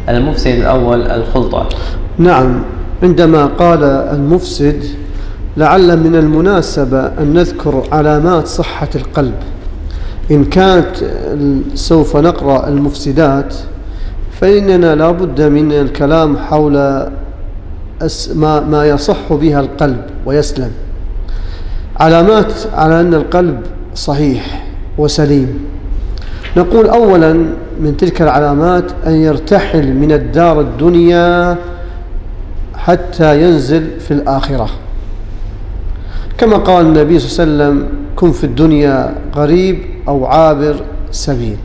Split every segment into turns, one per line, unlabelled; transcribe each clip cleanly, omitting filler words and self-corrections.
المفسد الأول الخلطة.
نعم، عندما قال المفسد لعل من المناسبة أن نذكر علامات صحة القلب. إن كانت سوف نقرأ المفسدات فإننا لا بد من الكلام حول ما يصح بها القلب ويسلم. علامات على أن القلب صحيح وسليم. نقول أولا من تلك العلامات أن يرتحل من الدار الدنيا حتى ينزل في الآخرة، كما قال النبي صلى الله عليه وسلم: كن في الدنيا غريب أو عابر سبيل.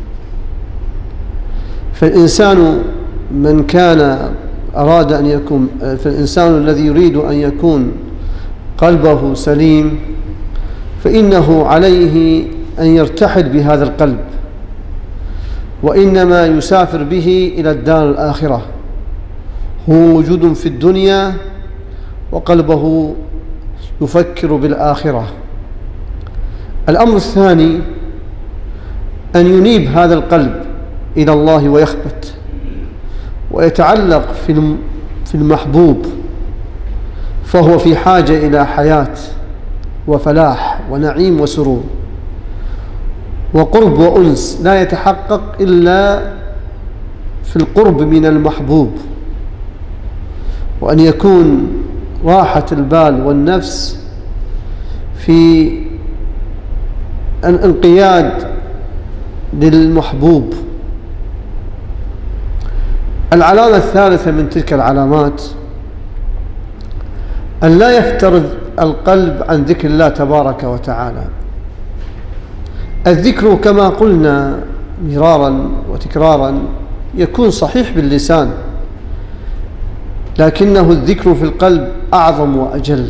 فالإنسان من كان أراد أن يكون، فالإنسان الذي يريد أن يكون قلبه سليم فإنه عليه أن يرتحل بهذا القلب، وإنما يسافر به إلى الدار الآخرة. هو موجود في الدنيا وقلبه يفكر بالآخرة. الأمر الثاني أن ينيب هذا القلب إلى الله ويخبت ويتعلق في المحبوب، فهو في حاجة إلى حياة وفلاح ونعيم وسرور وقرب وأنس لا يتحقق إلا في القرب من المحبوب، وأن يكون راحة البال والنفس في الانقياد للمحبوب. العلامة الثالثة من تلك العلامات أن لا يفترض القلب عن ذكر الله تبارك وتعالى. الذكر كما قلنا مرارا وتكرارا يكون صحيح باللسان، لكنه الذكر في القلب أعظم وأجل،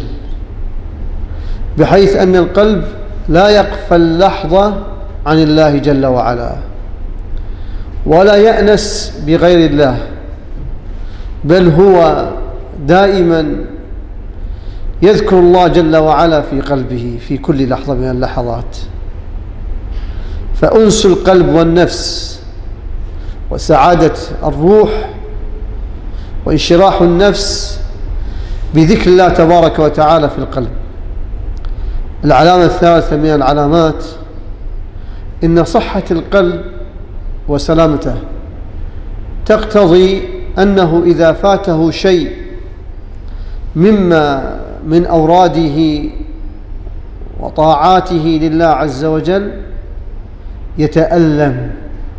بحيث أن القلب لا يغفل لحظة عن الله جل وعلا ولا يأنس بغير الله، بل هو دائما يذكر الله جل وعلا في قلبه في كل لحظة من اللحظات. فأنس القلب والنفس وسعادة الروح وانشراح النفس بذكر الله تبارك وتعالى في القلب. العلامة الثالثة من العلامات إن صحة القلب وسلامته تقتضي أنه إذا فاته شيء مما من أوراده وطاعاته لله عز وجل يتألم.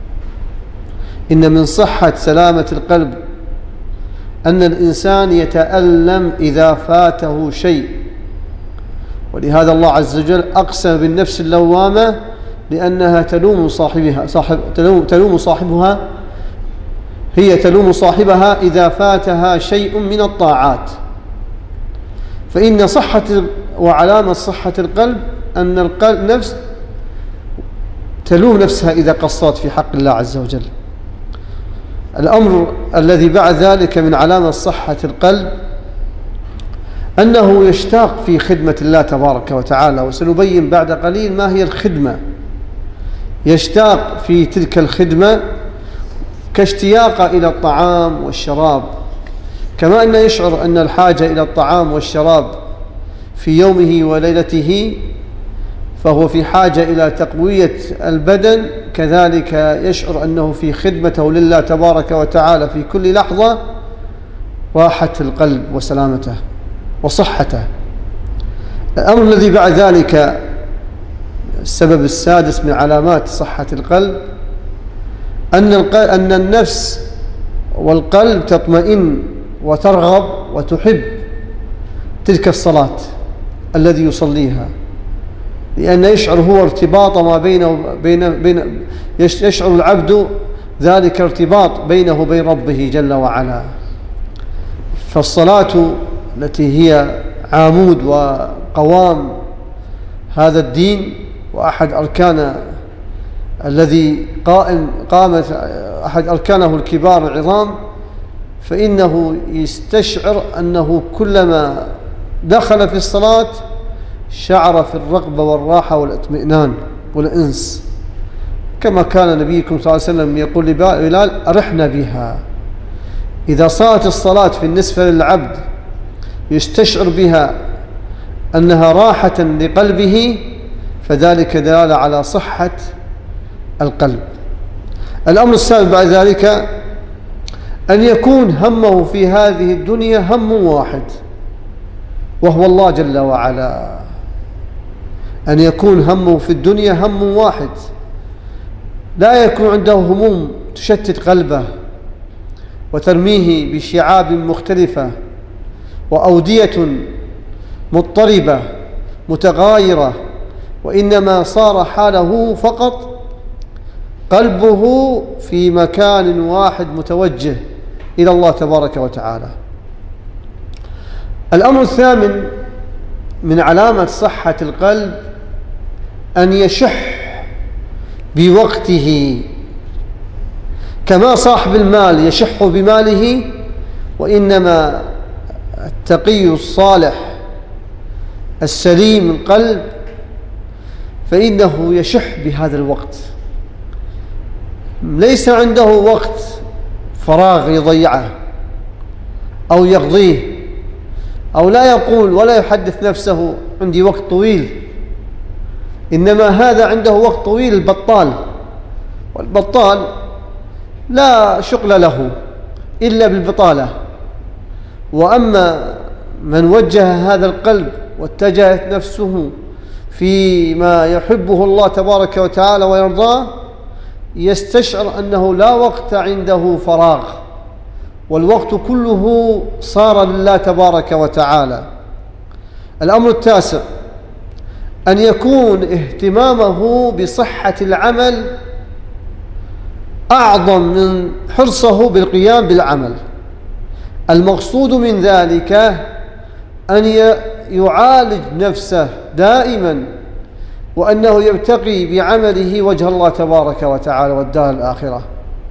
إن من صحة سلامة القلب أن الإنسان يتألم إذا فاته شيء، ولهذا الله عز وجل أقسم بالنفس اللوامة لأنها تلوم صاحبها إذا فاتها شيء من الطاعات. فإن صحة وعلامة صحة القلب أن القلب نفس تلوم نفسها إذا قصرت في حق الله عز وجل. الأمر الذي بعد ذلك من علامة صحة القلب أنه يشتاق في خدمة الله تبارك وتعالى، وسنبين بعد قليل ما هي الخدمة. يشتاق في تلك الخدمة كاشتياق إلى الطعام والشراب، كما أن يشعر أن الحاجة إلى الطعام والشراب في يومه وليلته فهو في حاجة إلى تقوية البدن، كذلك يشعر أنه في خدمته لله تبارك وتعالى في كل لحظة راحة القلب وسلامته وصحته. الأمر الذي بعد ذلك السبب السادس من علامات صحة القلب أن النفس والقلب تطمئن وترغب وتحب تلك الصلاة الذي يصليها، لأن يشعر هو ارتباط ما بين يشعر العبد ذلك ارتباط بينه وبين ربه جل وعلا. فالصلاة التي هي عمود وقوام هذا الدين وأحد أركان الذي قامت أحد أركانه الكبار العظام، فإنه يستشعر أنه كلما دخل في الصلاة شعر في الرغبة والراحة والاطمئنان والأنس، كما كان نبيكم صلى الله عليه وسلم يقول لبلال: أرحنا بها، إذا صارت الصلاة في النسبة للعبد يستشعر بها أنها راحة لقلبه، فذلك دلالة على صحة القلب. الأمر السابع بعد ذلك أن يكون همه في هذه الدنيا هم واحد، وهو الله جل وعلا. أن يكون همه في الدنيا هم واحد، لا يكون عنده هموم تشتت قلبه وترميه بشعاب مختلفة وأودية مضطربة متغايرة، وإنما صار حاله فقط قلبه في مكان واحد متوجه إلى الله تبارك وتعالى. الأمر الثامن من علامة صحة القلب أن يشح بوقته، كما صاحب المال يشح بماله، وإنما التقي الصالح السليم القلب فإنه يشح بهذا الوقت، ليس عنده وقت فراغ يضيعه أو يقضيه، أو لا يقول ولا يحدث نفسه عندي وقت طويل، إنما هذا عنده وقت طويل. البطال، والبطال لا شغل له إلا بالبطالة. وأما من وجه هذا القلب واتجهت نفسه فيما يحبه الله تبارك وتعالى ويرضاه، يستشعر أنه لا وقت عنده فراغ، والوقت كله صار لله تبارك وتعالى. الأمر التاسع أن يكون اهتمامه بصحة العمل أعظم من حرصه بالقيام بالعمل. المقصود من ذلك أن يعالج نفسه دائما، وأنه يبتغي بعمله وجه الله تبارك وتعالى والدار الآخرة.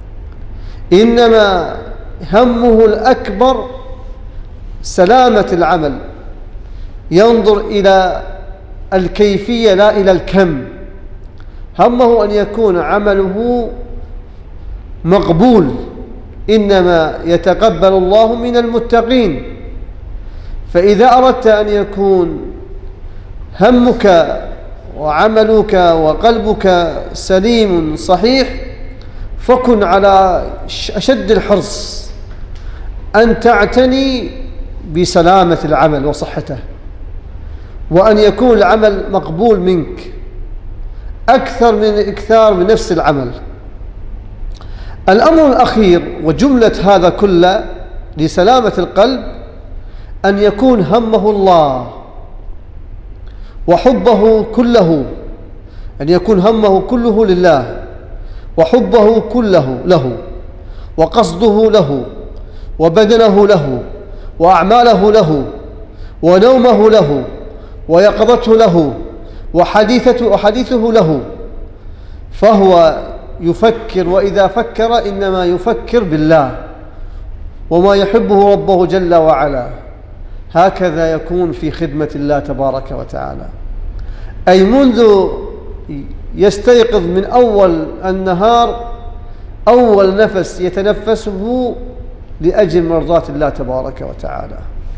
إنما همه الأكبر سلامة العمل، ينظر إلى الكيفية لا إلى الكم. همه أن يكون عمله مقبول، إنما يتقبل الله من المتقين. فإذا أردت أن يكون همك وعملك وقلبك سليم صحيح، فكن على أشد الحرص أن تعتني بسلامة العمل وصحته، وأن يكون العمل مقبول منك أكثر من إكثار من نفس العمل. الأمر الأخير وجملة هذا كله لسلامة القلب أن يكون همه الله وحبه كله، أن يكون همه كله لله، وحبه كله له، وقصده له، وبدنه له، وأعماله له، ونومه له، ويقظته له، وحديثه له. فهو يفكر، وإذا فكر إنما يفكر بالله وما يحبه ربه جل وعلا. هكذا يكون في خدمة الله تبارك وتعالى، أي منذ يستيقظ من أول النهار أول نفس يتنفسه لأجل مرضاة الله تبارك وتعالى.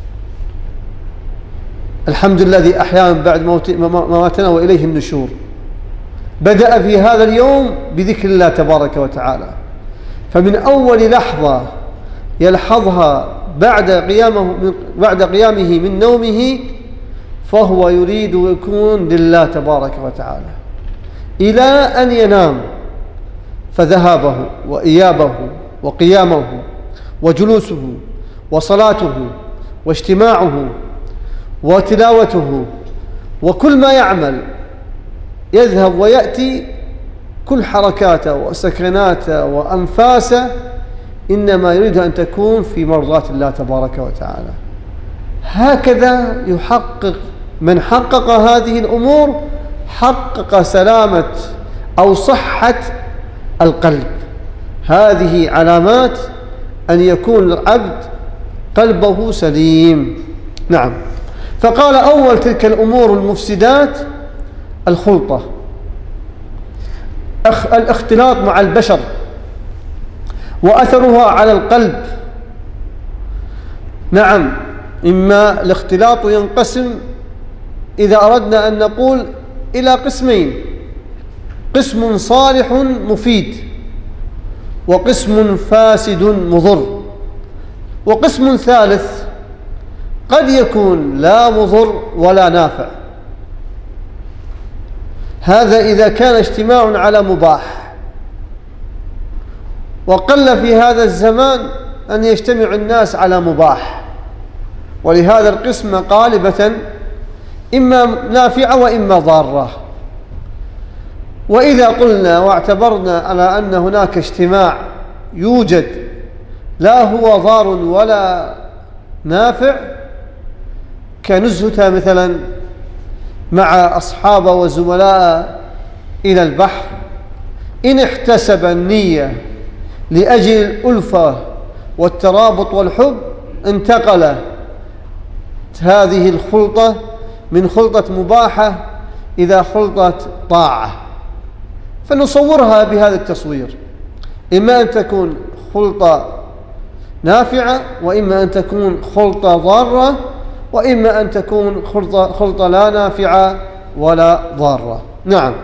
الحمد لله الذي أحيانا بعد موتنا وإليه النشور. بدأ في هذا اليوم بذكر الله تبارك وتعالى، فمن أول لحظة يلحظها بعد قيامه من نومه فهو يريد يكون لله تبارك وتعالى إلى أن ينام. فذهابه وإيابه وقيامه وجلوسه وصلاته واجتماعه وتلاوته وكل ما يعمل يذهب ويأتي، كل حركاته وسكناته وأنفاسه إنما يريد أن تكون في مرضاة الله تبارك وتعالى. هكذا يحقق من حقق هذه الأمور، حقق سلامة أو صحة القلب. هذه علامات أن يكون العبد قلبه سليم. نعم. فقال أول تلك الأمور المفسدات الخلطة، الاختلاط مع البشر وأثرها على القلب نعم، إما الاختلاط ينقسم إذا أردنا أن نقول إلى قسمين: قسم صالح مفيد، وقسم فاسد مضر، وقسم ثالث قد يكون لا مضر ولا نافع. هذا إذا كان اجتماع على مباح، وقل في هذا الزمان أن يجتمع الناس على مباح، ولهذا القسم غالبة إما نافعة وإما ضارة. وإذا قلنا واعتبرنا على أن هناك اجتماع يوجد لا هو ضار ولا نافع، كنزهة مثلا مع أصحاب وزملاء إلى البحر، إن احتسب النية لأجل الألفة والترابط والحب، انتقل هذه الخلطة من خلطة مباحة إلى خلطة طاعة. فنصورها بهذا التصوير: إما أن تكون خلطة نافعة، وإما أن تكون خلطة ضارة، وإما أن تكون خلطة لا نافعة ولا ضارة. نعم.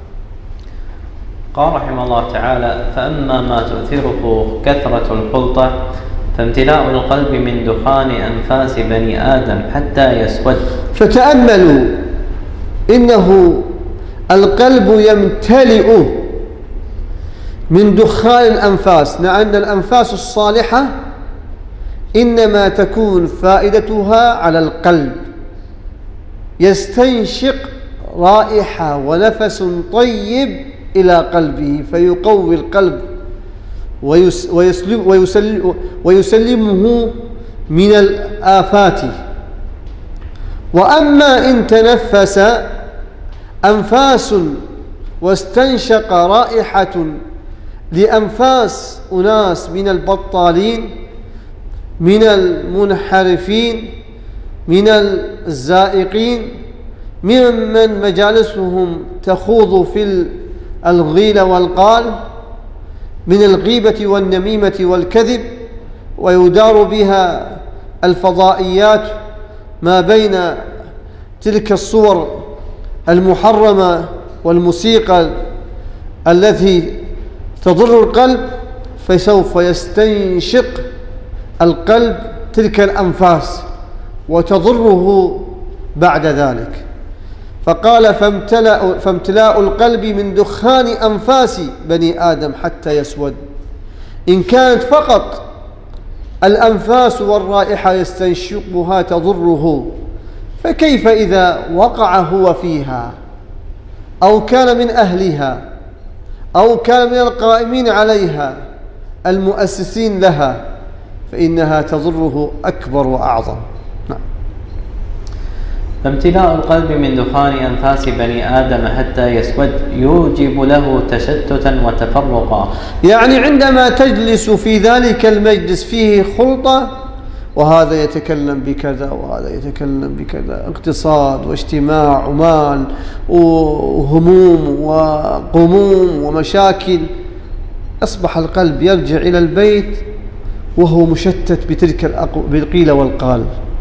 قال رحمه الله تعالى: فأما ما تؤثره كثرة الخلطة فامتلاء القلب من دخان أنفاس بني آدم حتى يسود.
فتأملوا، إنه القلب يمتلئ من دخان الأنفاس، لأن الأنفاس الصالحة إنما تكون فائدتها على القلب، يستنشق رائحة ونفس طيب إلى قلبه فيقوي القلب ويسلمه من الآفات. وأما إن تنفس أنفاس واستنشق رائحة لأنفاس أناس من البطالين، من المنحرفين، من الزائقين، ممن مجالسهم تخوض في الغيل والقال، من الغيبة والنميمة والكذب، ويدار بها الفضائيات ما بين تلك الصور المحرمة والموسيقى التي تضر القلب، فسوف يستنشق القلب تلك الأنفاس وتضره بعد ذلك. فقال: فامتلاء القلب من دخان أنفاس بني آدم حتى يسود. إن كانت فقط الأنفاس والرائحة يستنشقها تضره، فكيف إذا وقع هو فيها، أو كان من أهلها، أو كان من القائمين عليها المؤسسين لها، فإنها تضره أكبر وأعظم. نعم.
فامتلاء القلب من دخان أنفاس بني آدم حتى يسود يوجب له تشتتا وتفرقا.
يعني عندما تجلس في ذلك المجلس فيه خلطة، وهذا يتكلم بكذا وهذا يتكلم بكذا، اقتصاد واجتماع ومال وهموم وغموم ومشاكل، أصبح القلب يرجع إلى البيت وهو مشتت بتلك بالقيل والقال.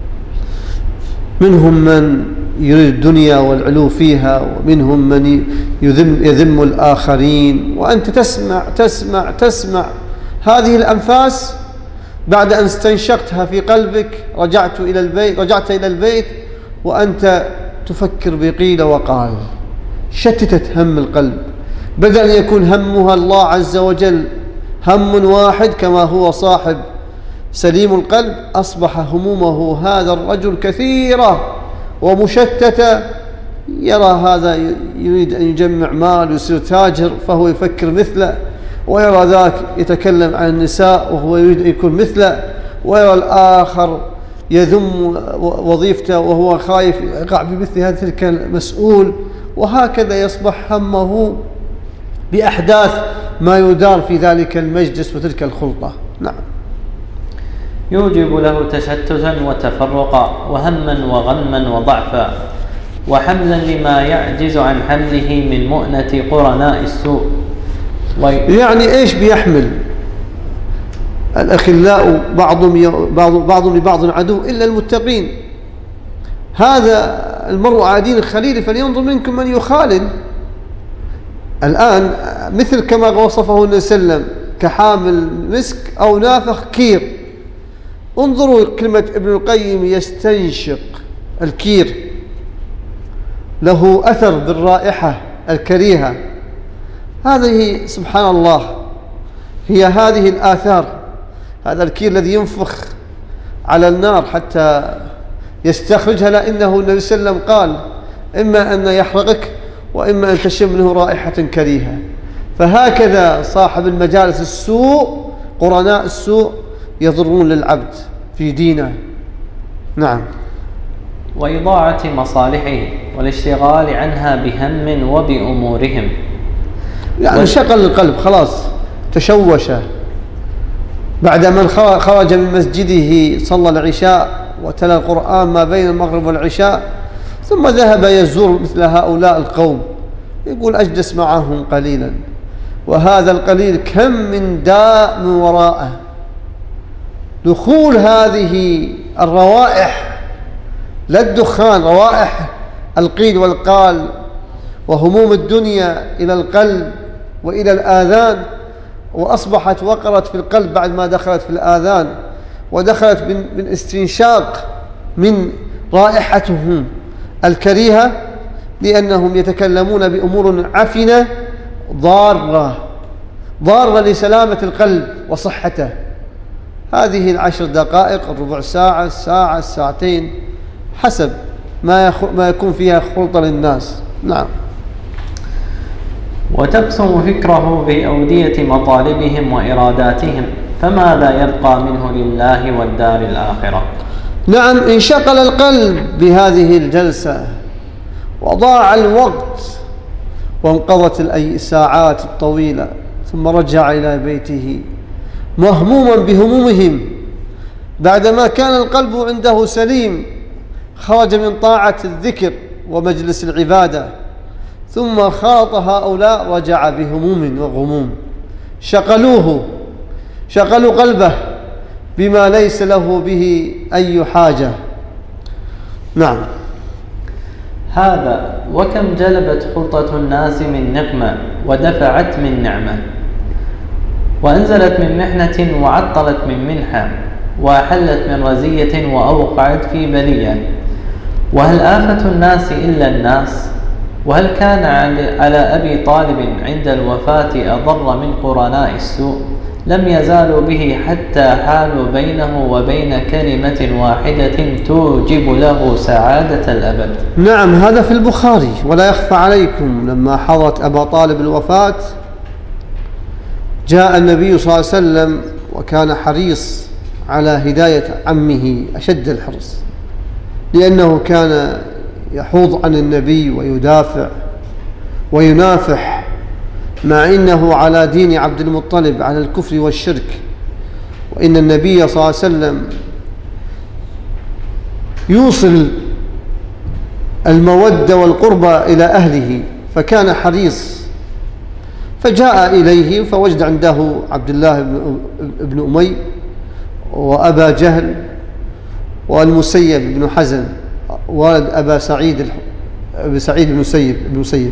منهم من يريد الدنيا والعلو فيها، ومنهم من يذم الآخرين، وأنت تسمع هذه الأنفاس بعد أن استنشقتها في قلبك. رجعت إلى البيت وأنت تفكر بقيل وقال، شتتت هم القلب، بدل أن يكون همها الله عز وجل هم واحد كما هو صاحب سليم القلب، أصبح همومه هذا الرجل كثيرة ومشتتة. يرى هذا يريد أن يجمع مال ويصير تاجر فهو يفكر مثله، ويرى ذاك يتكلم عن النساء وهو يريد أن يكون مثله، ويرى الآخر يذم وظيفته وهو خايف يقع بمثل هذا تلك المسؤول، وهكذا يصبح همه بأحداث ما يدار في ذلك المجلس وتلك الخلطة. نعم.
يوجب له تشتتا وتفرقا وهما وغما وضعفا وحملا لما يعجز عن حمله من مؤنة قرناء السوء.
يعني إيش بيحمل؟ الأخلاء بعضهم لبعض عدو إلا المتقين. هذا المرء على دين خليله فلينظر منكم من يخالل. الآن مثل كما وصفه النبي صلى الله عليه وسلم كحامل مسك أو نافخ كير. انظروا كلمة ابن القيم يستنشق الكير، له أثر بالرائحة الكريهة. هذه سبحان الله هي هذه الآثار. هذا الكير الذي ينفخ على النار حتى يستخرجها، لأنه النبي صلى الله عليه وسلم قال إما أن يحرقك وإما أن تشم منه رائحة كريهة. فهكذا صاحب المجالس السوء، قرناء السوء، يضرون للعبد في دينه. نعم.
وإضاعة مصالحه والاشتغال عنها بهم وبأمورهم،
يعني شغل القلب، خلاص تشوش بعد من خرج من مسجده صلى العشاء وتلا القرآن ما بين المغرب والعشاء، ثم ذهب يزور مثل هؤلاء القوم، يقول أجلس معهم قليلا، وهذا القليل كم من داء من وراءه. دخول هذه الروائح، لا الدخان، روائح القيل والقال وهموم الدنيا إلى القلب وإلى الآذان، وأصبحت وقرت في القلب بعد ما دخلت في الآذان، ودخلت من استنشاق من رائحتهم الكريهة، لأنهم يتكلمون بأمور عفنة ضارة لسلامة القلب وصحته. هذه 10 دقائق، الربع ساعة، الساعة، الساعتين، حسب ما يكون فيها خلطة للناس. نعم.
وتقسم فكره بأودية مطالبهم وإراداتهم، فماذا يبقى منه لله والدار الآخرة؟
نعم، انشغل القلب بهذه الجلسة وضاع الوقت وانقضت الساعات الطويلة، ثم رجع إلى بيته مهموما بهمومهم بعدما كان القلب عنده سليم، خرج من طاعة الذكر ومجلس العبادة، ثم خاط هؤلاء رجع بهموم وغموم، شغلوا قلبه بما ليس له به أي حاجة. نعم.
هذا وكم جلبت خلطة الناس من نقمة ودفعت من نعمة، وأنزلت من محنة وعطلت من منحة، وأحلت من رزية وأوقعت في بلية. وهل آفة الناس إلا الناس؟ وهل كان على أبي طالب عند الوفاة أضر من قرناء السوء؟ لم يزالوا به حتى حالوا بينه وبين كلمة واحدة توجب له سعادة الأبد.
نعم، هذا في البخاري. ولا يخفى عليكم لما حضرت أبا طالب الوفاة جاء النبي صلى الله عليه وسلم، وكان حريص على هداية عمه أشد الحرص، لأنه كان يحوض عن النبي ويدافع وينافح، مع إنه على دين عبد المطلب على الكفر والشرك، وإن النبي صلى الله عليه وسلم يوصل المودة والقربة إلى أهله، فكان حريص. فجاء إليه فوجد عنده عبد الله بن أمي وأبا جهل والمسيب بن حزن والد أبا سعيد المسيب.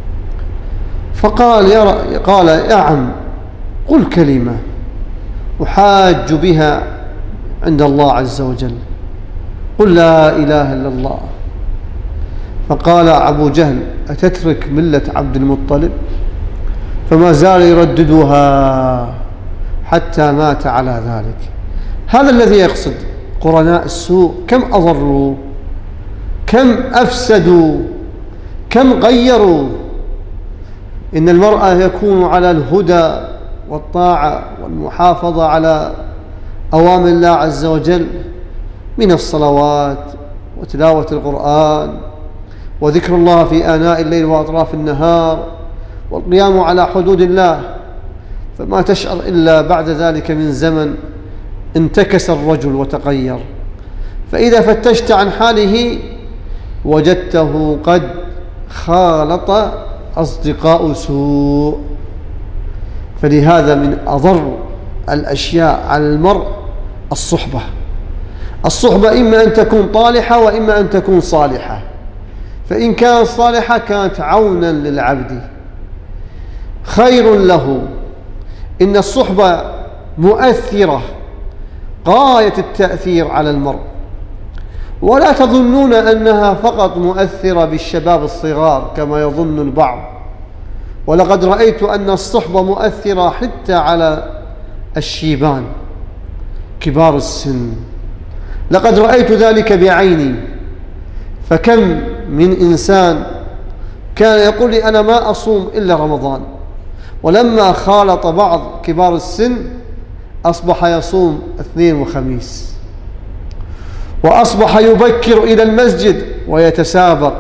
فقال يا عم، قل كلمة أحاج بها عند الله عز وجل، قل لا إله إلا الله. فقال أبو جهل أتترك ملة عبد المطلب؟ فما زال يرددها حتى مات على ذلك. هذا الذي يقصد قرناء السوء، كم أضروا، كم أفسدوا، كم غيروا. إن المرأة يكون على الهدى والطاعة والمحافظة على أوامر الله عز وجل من الصلوات وتلاوة القرآن وذكر الله في آناء الليل وأطراف النهار والقيام على حدود الله، فما تشعر إلا بعد ذلك من زمن انتكس الرجل وتغير. فإذا فتشت عن حاله وجدته قد خالط أصدقاء سوء. فلهذا من أضر الأشياء على المرء الصحبة. الصحبة إما أن تكون طالحة وإما أن تكون صالحة، فإن كانت صالحة كانت عونا للعبد خير له. إن الصحبة مؤثرة غاية التأثير على المرء، ولا تظنون أنها فقط مؤثرة بالشباب الصغار كما يظن البعض، ولقد رأيت أن الصحبة مؤثرة حتى على الشيبان كبار السن، لقد رأيت ذلك بعيني. فكم من إنسان كان يقول لي أنا ما أصوم إلا رمضان، ولما خالط بعض كبار السن أصبح يصوم اثنين وخميس، وأصبح يبكر إلى المسجد ويتسابق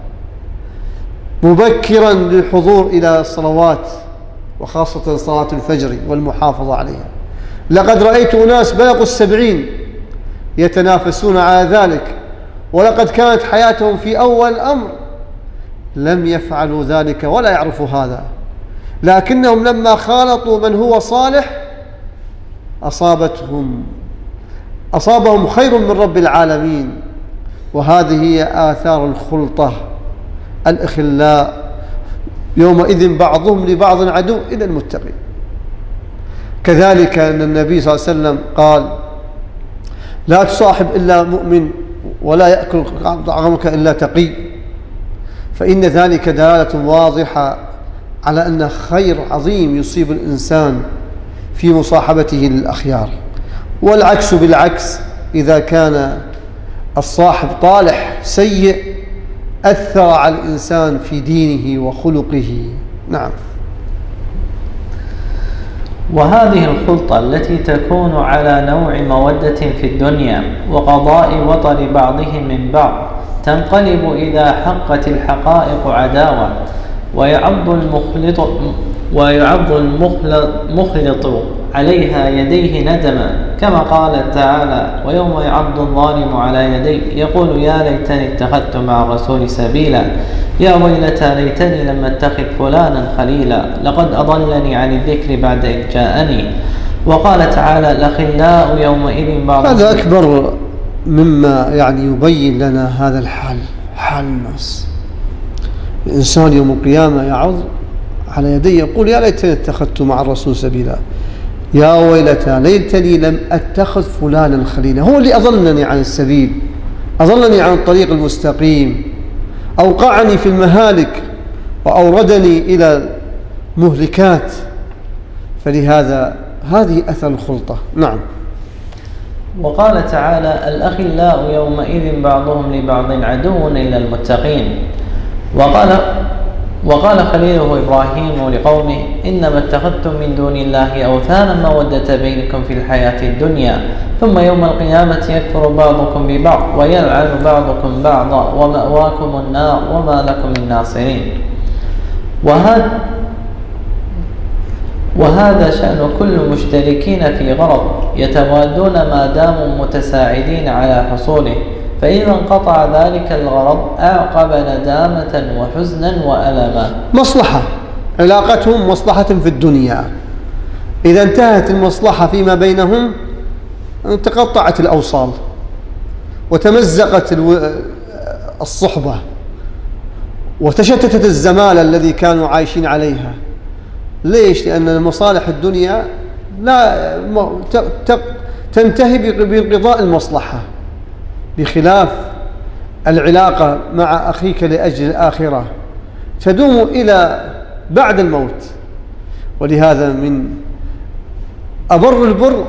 مبكرا للحضور إلى الصلوات، وخاصة صلاة الفجر والمحافظة عليها. لقد رأيت أناس بلغوا 70 يتنافسون على ذلك، ولقد كانت حياتهم في أول الأمر لم يفعلوا ذلك ولا يعرفوا هذا، لكنهم لما خالطوا من هو صالح أصابهم خير من رب العالمين. وهذه هي آثار الخلطة. الأخلاء يومئذ بعضهم لبعض عدو إلا المتقين. كذلك أن النبي صلى الله عليه وسلم قال لا تصاحب إلا مؤمن ولا يأكل طعامك إلا تقي، فإن ذلك دلالة واضحة على أن خير عظيم يصيب الإنسان في مصاحبته للأخيار. والعكس بالعكس، إذا كان الصاحب طالح سيء أثر على الإنسان في دينه وخلقه. نعم.
وهذه الخلطة التي تكون على نوع مودة في الدنيا وقضاء وطر بعضهم من بعض تنقلب إذا حقت الحقائق عداوة، ويعض المخلط عليها يديه ندما، كما قال تعالى ويوم يعض الظالم على يديه يقول يا ليتني اتخذت مع الرسول سبيلا يا ويلتى ليتني لم اتخذ فلانا خليلا لقد أضلني عن الذكر بعد إذ جاءني. وقال تعالى الأخلاء يومئذ بعضهم.
هذا أكبر مما يبين لنا هذا الحال، حال الناس. الإنسان يوم القيامة يعض على يديه يقول يا ليتني اتخذت مع الرسول سبيلا يا ويلتى ليتني لم أتخذ فلانا خليلا. هو اللي أضلني عن السبيل، أضلني عن الطريق المستقيم، أوقعني في المهالك وأوردني إلى مهلكات. فلهذا هذه أثر الخلطة. نعم.
وقال تعالى الأخلاء يومئذ بعضهم لبعض عدو إلا المتقين. وقال خليله إبراهيم لقومه إنما اتخذتم من دون الله أوثانا مودة بينكم في الحياة الدنيا ثم يوم القيامة يكفر بعضكم ببعض ويلعن بعضكم بعضا ومأواكم النار وما لكم من ناصرين. وهذا شأن كل مشتركين في غرض يتوادون ما داموا متساعدين على حصوله، فإذا انقطع ذلك الغرض أعقب ندامة وحزنا وألما.
مصلحة، علاقتهم مصلحة في الدنيا، إذا انتهت المصلحة فيما بينهم تقطعت الأوصال وتمزقت الصحبة وتشتتت الزمالة الذي كانوا عايشين عليها. ليش؟ لأن مصالح الدنيا لا تنتهي بانقضاء المصلحة، بخلاف العلاقة مع أخيك لأجل الآخرة تدوم إلى بعد الموت. ولهذا من أبر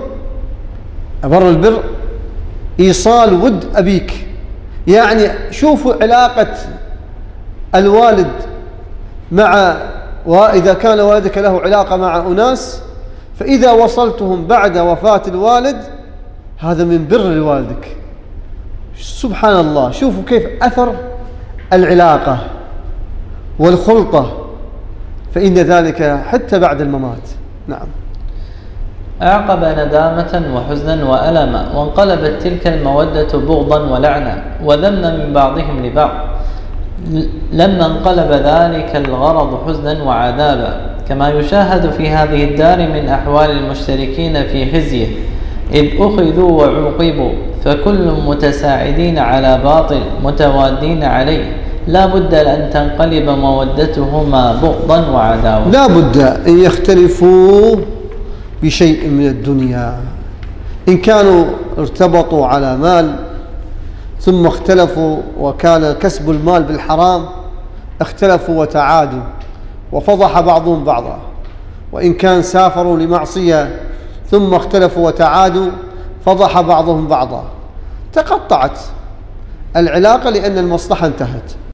البر إيصال ود أبيك. يعني شوفوا علاقة الوالد مع، وإذا كان والدك له علاقة مع أناس فإذا وصلتهم بعد وفاة الوالد هذا من بر لوالدك. سبحان الله، شوفوا كيف أثر العلاقة والخلطة، فإن ذلك حتى بعد الممات. نعم.
أعقب ندامة وحزنا وألما، وانقلبت تلك المودة بغضا ولعنا وذما من بعضهم لبعض، لما انقلب ذلك الغرض حزنا وعذابا. كما يشاهد في هذه الدار من أحوال المشتركين في خزيه، إذ أخذوا وعوقبوا، فكل متساعدين على باطل متوادين عليه، لا بد أن تنقلب مودتهما بغضا وعداوة.
لا بد أن يختلفوا بشيء من الدنيا. إن كانوا ارتبطوا على مال ثم اختلفوا وكان كسب المال بالحرام، اختلفوا وتعادوا وفضح بعضهم بعضا. وإن كان سافروا لمعصية ثم اختلفوا وتعادوا، فضح بعضهم بعضا، تقطعت العلاقة لأن المصلحة انتهت.